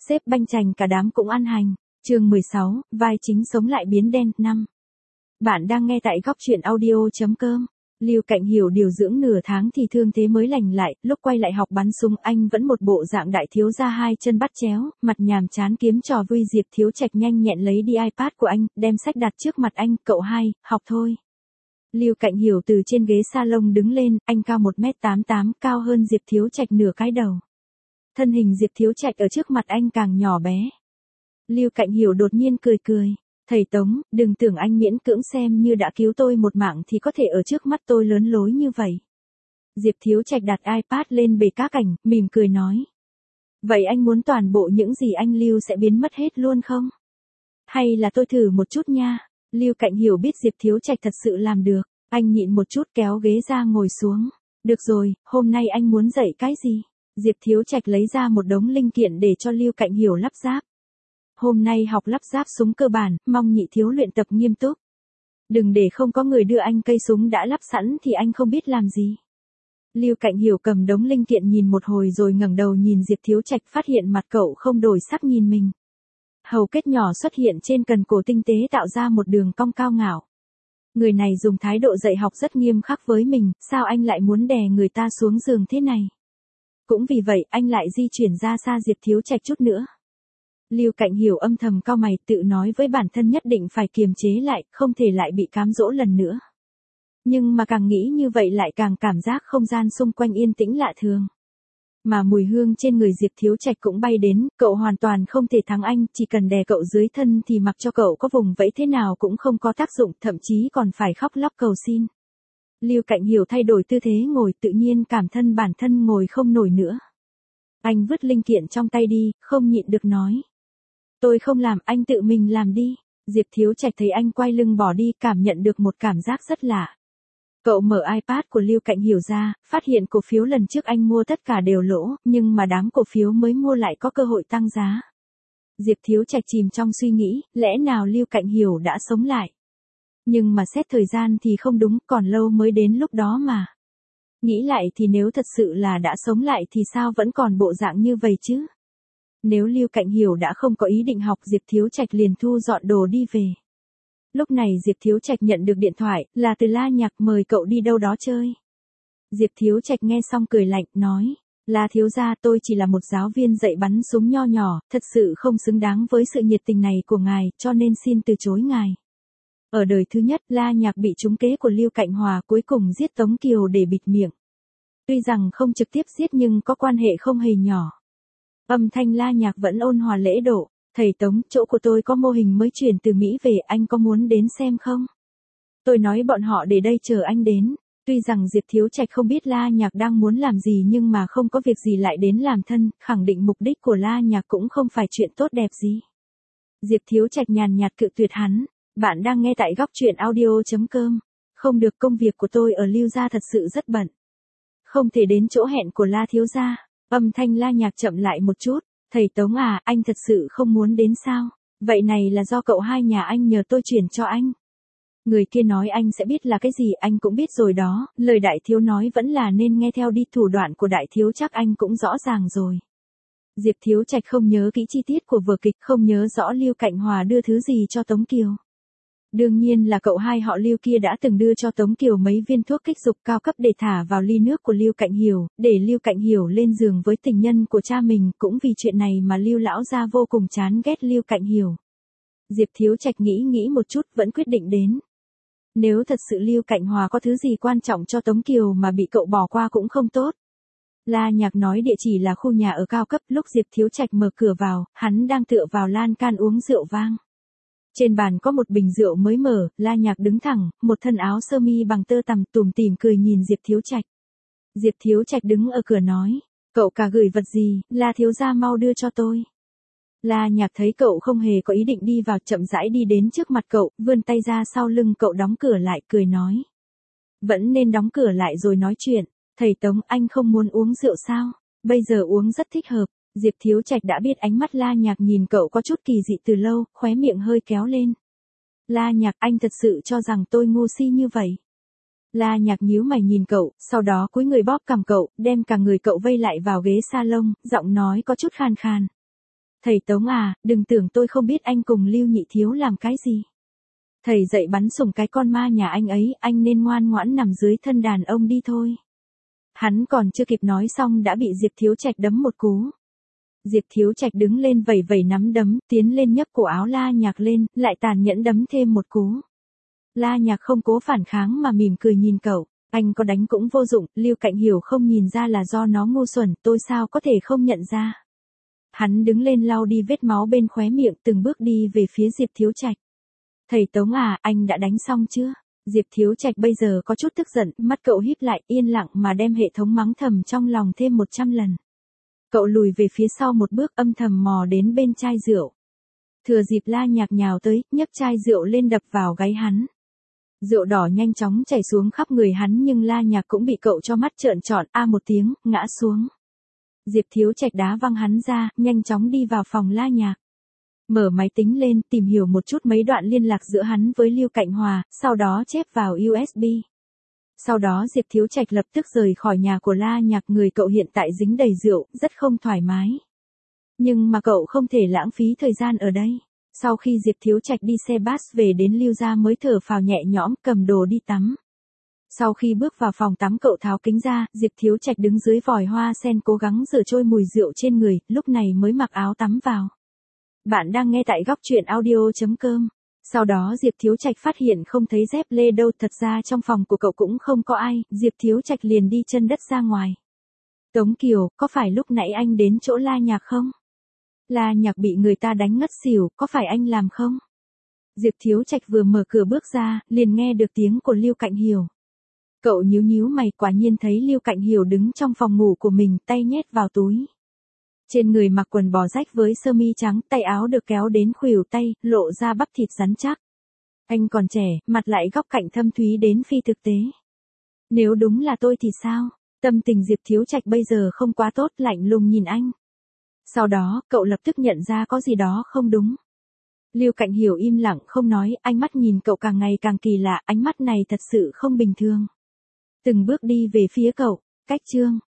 Xếp banh chành cả đám cũng ăn hành. Chương 16, vai chính sống lại biến đen. 5. Bạn đang nghe tại góc truyện audio.com. Lưu Cạnh Hiểu điều dưỡng nửa tháng thì thương thế mới lành lại, lúc quay lại học bắn súng anh vẫn một bộ dạng đại thiếu gia hai chân bắt chéo, mặt nhàm chán kiếm trò vui. Diệp Thiếu Trạch nhanh nhẹn lấy đi iPad của anh, đem sách đặt trước mặt anh, cậu hai, học thôi. Lưu Cạnh Hiểu từ trên ghế salon đứng lên, anh cao 1m88, cao hơn Diệp Thiếu Trạch nửa cái đầu. Thân hình Diệp Thiếu Trạch ở trước mặt anh càng nhỏ bé. Lưu Cạnh Hiểu đột nhiên cười cười. Thầy Tống, đừng tưởng anh miễn cưỡng xem như đã cứu tôi một mạng thì có thể ở trước mắt tôi lớn lối như vậy. Diệp Thiếu Trạch đặt iPad lên bề cá cảnh, mỉm cười nói. Vậy anh muốn toàn bộ những gì anh lưu sẽ biến mất hết luôn không? Hay là tôi thử một chút nha? Lưu Cạnh Hiểu biết Diệp Thiếu Trạch thật sự làm được. Anh nhịn một chút kéo ghế ra ngồi xuống. Được rồi, hôm nay anh muốn dạy cái gì? Diệp Thiếu Trạch lấy ra một đống linh kiện để cho Lưu Cạnh Hiểu lắp ráp. Hôm nay học lắp ráp súng cơ bản, mong nhị thiếu luyện tập nghiêm túc. Đừng để không có người đưa anh cây súng đã lắp sẵn thì anh không biết làm gì. Lưu Cạnh Hiểu cầm đống linh kiện nhìn một hồi rồi ngẩng đầu nhìn Diệp Thiếu Trạch, phát hiện mặt cậu không đổi sắc nhìn mình. Hầu kết nhỏ xuất hiện trên cần cổ tinh tế tạo ra một đường cong cao ngạo. Người này dùng thái độ dạy học rất nghiêm khắc với mình, sao anh lại muốn đè người ta xuống giường thế này? Cũng vì vậy anh lại di chuyển ra xa Diệp Thiếu Trạch chút nữa. Lưu Cạnh Hiểu âm thầm cau mày, tự nói với bản thân nhất định phải kiềm chế lại, không thể lại bị cám dỗ lần nữa. Nhưng mà càng nghĩ như vậy lại càng cảm giác không gian xung quanh yên tĩnh lạ thường. Mà mùi hương trên người Diệp Thiếu Trạch cũng bay đến, cậu hoàn toàn không thể thắng anh, chỉ cần đè cậu dưới thân thì mặc cho cậu có vùng vẫy thế nào cũng không có tác dụng, thậm chí còn phải khóc lóc cầu xin. Lưu Cạnh Hiểu thay đổi tư thế ngồi, tự nhiên cảm thân bản thân ngồi không nổi nữa. Anh vứt linh kiện trong tay đi, không nhịn được nói. Tôi không làm, anh tự mình làm đi. Diệp Thiếu Trạch thấy anh quay lưng bỏ đi, cảm nhận được một cảm giác rất lạ. Cậu mở iPad của Lưu Cạnh Hiểu ra, phát hiện cổ phiếu lần trước anh mua tất cả đều lỗ, nhưng mà đám cổ phiếu mới mua lại có cơ hội tăng giá. Diệp Thiếu Trạch chìm trong suy nghĩ, lẽ nào Lưu Cạnh Hiểu đã sống lại? Nhưng mà xét thời gian thì không đúng, còn lâu mới đến lúc đó mà. Nghĩ lại thì nếu thật sự là đã sống lại thì sao vẫn còn bộ dạng như vậy chứ? Nếu Lưu Cạnh Hiểu đã không có ý định học, Diệp Thiếu Trạch liền thu dọn đồ đi về. Lúc này Diệp Thiếu Trạch nhận được điện thoại, là từ La Nhạc, mời cậu đi đâu đó chơi. Diệp Thiếu Trạch nghe xong cười lạnh, nói, La thiếu gia, tôi chỉ là một giáo viên dạy bắn súng nho nhỏ, thật sự không xứng đáng với sự nhiệt tình này của ngài, cho nên xin từ chối ngài. Ở đời thứ nhất, La Nhạc bị trúng kế của Lưu Cạnh Hòa, cuối cùng giết Tống Kiều để bịt miệng. Tuy rằng không trực tiếp giết nhưng có quan hệ không hề nhỏ. Âm thanh La Nhạc vẫn ôn hòa lễ độ. Thầy Tống, chỗ của tôi có mô hình mới chuyển từ Mỹ về, anh có muốn đến xem không? Tôi nói bọn họ để đây chờ anh đến. Tuy rằng Diệp Thiếu Trạch không biết La Nhạc đang muốn làm gì nhưng mà không có việc gì lại đến làm thân, khẳng định mục đích của La Nhạc cũng không phải chuyện tốt đẹp gì. Diệp Thiếu Trạch nhàn nhạt cự tuyệt hắn. Bạn đang nghe tại góc truyện audio.com. Không được, công việc của tôi ở Lưu gia thật sự rất bận. Không thể đến chỗ hẹn của La thiếu gia. Âm thanh La Nhạc chậm lại một chút. Thầy Tống à, anh thật sự không muốn đến sao? Vậy này là do cậu hai nhà anh nhờ tôi chuyển cho anh. Người kia nói anh sẽ biết là cái gì, anh cũng biết rồi đó, lời đại thiếu nói vẫn là nên nghe theo đi, thủ đoạn của đại thiếu chắc anh cũng rõ ràng rồi. Diệp Thiếu Trạch không nhớ kỹ chi tiết của vở kịch, không nhớ rõ Lưu Cạnh Hòa đưa thứ gì cho Tống Kiều. Đương nhiên là cậu hai họ Lưu kia đã từng đưa cho Tống Kiều mấy viên thuốc kích dục cao cấp để thả vào ly nước của Lưu Cạnh Hiểu, để Lưu Cạnh Hiểu lên giường với tình nhân của cha mình, cũng vì chuyện này mà Lưu lão gia vô cùng chán ghét Lưu Cạnh Hiểu. Diệp Thiếu Trạch nghĩ một chút vẫn quyết định đến. Nếu thật sự Lưu Cạnh Hòa có thứ gì quan trọng cho Tống Kiều mà bị cậu bỏ qua cũng không tốt. La Nhạc nói địa chỉ là khu nhà ở cao cấp, lúc Diệp Thiếu Trạch mở cửa vào, hắn đang tựa vào lan can uống rượu vang. Trên bàn có một bình rượu mới mở, La Nhạc đứng thẳng, một thân áo sơ mi bằng tơ tằm, tủm tỉm cười nhìn Diệp Thiếu Trạch. Diệp Thiếu Trạch đứng ở cửa nói, cậu cả gửi vật gì, La thiếu gia mau đưa cho tôi. La Nhạc thấy cậu không hề có ý định đi vào, chậm rãi đi đến trước mặt cậu, vươn tay ra sau lưng cậu, đóng cửa lại, cười nói. Vẫn nên đóng cửa lại rồi nói chuyện. Thầy Tống, anh không muốn uống rượu sao? Bây giờ uống rất thích hợp. Diệp Thiếu Trạch đã biết ánh mắt La Nhạc nhìn cậu có chút kỳ dị từ lâu, khóe miệng hơi kéo lên. La Nhạc, anh thật sự cho rằng tôi ngu si như vậy? La Nhạc nhíu mày nhìn cậu, sau đó cúi người bóp cằm cậu, đem cả người cậu vây lại vào ghế salon, giọng nói có chút khàn khàn. Thầy Tống à, đừng tưởng tôi không biết anh cùng Lưu Nhị Thiếu làm cái gì. Thầy dậy bắn sủng cái con ma nhà anh ấy, anh nên ngoan ngoãn nằm dưới thân đàn ông đi thôi. Hắn còn chưa kịp nói xong đã bị Diệp Thiếu Trạch đấm một cú. Diệp Thiếu Trạch đứng lên vẩy vẩy nắm đấm, tiến lên nhấc cổ áo La Nhạc lên, lại tàn nhẫn đấm thêm một cú. La Nhạc không cố phản kháng mà mỉm cười nhìn cậu, anh có đánh cũng vô dụng, Lưu Cạnh Hiểu không nhìn ra là do nó ngu xuẩn, tôi sao có thể không nhận ra. Hắn đứng lên lau đi vết máu bên khóe miệng, từng bước đi về phía Diệp Thiếu Trạch. Thầy Tống à, anh đã đánh xong chưa? Diệp Thiếu Trạch bây giờ có chút tức giận, mắt cậu híp lại, yên lặng mà đem hệ thống mắng thầm trong lòng thêm 100 lần. Cậu lùi về phía sau một bước, âm thầm mò đến bên chai rượu. Thừa dịp La Nhạc nhào tới, nhấc chai rượu lên đập vào gáy hắn. Rượu đỏ nhanh chóng chảy xuống khắp người hắn, nhưng La Nhạc cũng bị cậu cho mắt trợn tròn, a một tiếng, ngã xuống. Diệp Thiếu Trạch đá văng hắn ra, nhanh chóng đi vào phòng La Nhạc. Mở máy tính lên, tìm hiểu một chút mấy đoạn liên lạc giữa hắn với Lưu Cạnh Hòa, sau đó chép vào USB. Sau đó Diệp Thiếu Trạch lập tức rời khỏi nhà của La Nhạc, người cậu hiện tại dính đầy rượu, rất không thoải mái. Nhưng mà cậu không thể lãng phí thời gian ở đây. Sau khi Diệp Thiếu Trạch đi xe bus về đến Lưu gia mới thở phào nhẹ nhõm, cầm đồ đi tắm. Sau khi bước vào phòng tắm cậu tháo kính ra, Diệp Thiếu Trạch đứng dưới vòi hoa sen cố gắng rửa trôi mùi rượu trên người, lúc này mới mặc áo tắm vào. Bạn đang nghe tại góc truyện audio.com. Sau đó Diệp Thiếu Trạch phát hiện không thấy dép lê đâu, thật ra trong phòng của cậu cũng không có ai, Diệp Thiếu Trạch liền đi chân đất ra ngoài. Tống Kiều, có phải lúc nãy anh đến chỗ La Nhạc không? La Nhạc bị người ta đánh ngất xỉu, có phải anh làm không? Diệp Thiếu Trạch vừa mở cửa bước ra, liền nghe được tiếng của Lưu Cạnh Hiểu. Cậu nhíu nhíu mày, quả nhiên thấy Lưu Cạnh Hiểu đứng trong phòng ngủ của mình, tay nhét vào túi. Trên người mặc quần bò rách với sơ mi trắng, tay áo được kéo đến khuỷu tay, lộ ra bắp thịt rắn chắc. Anh còn trẻ, mặt lại góc cạnh thâm thúy đến phi thực tế. Nếu đúng là tôi thì sao? Tâm tình Diệp Thiếu Trạch bây giờ không quá tốt, lạnh lùng nhìn anh. Sau đó, cậu lập tức nhận ra có gì đó không đúng. Lưu Cạnh Hiểu im lặng không nói, ánh mắt nhìn cậu càng ngày càng kỳ lạ, ánh mắt này thật sự không bình thường. Từng bước đi về phía cậu, cách chương.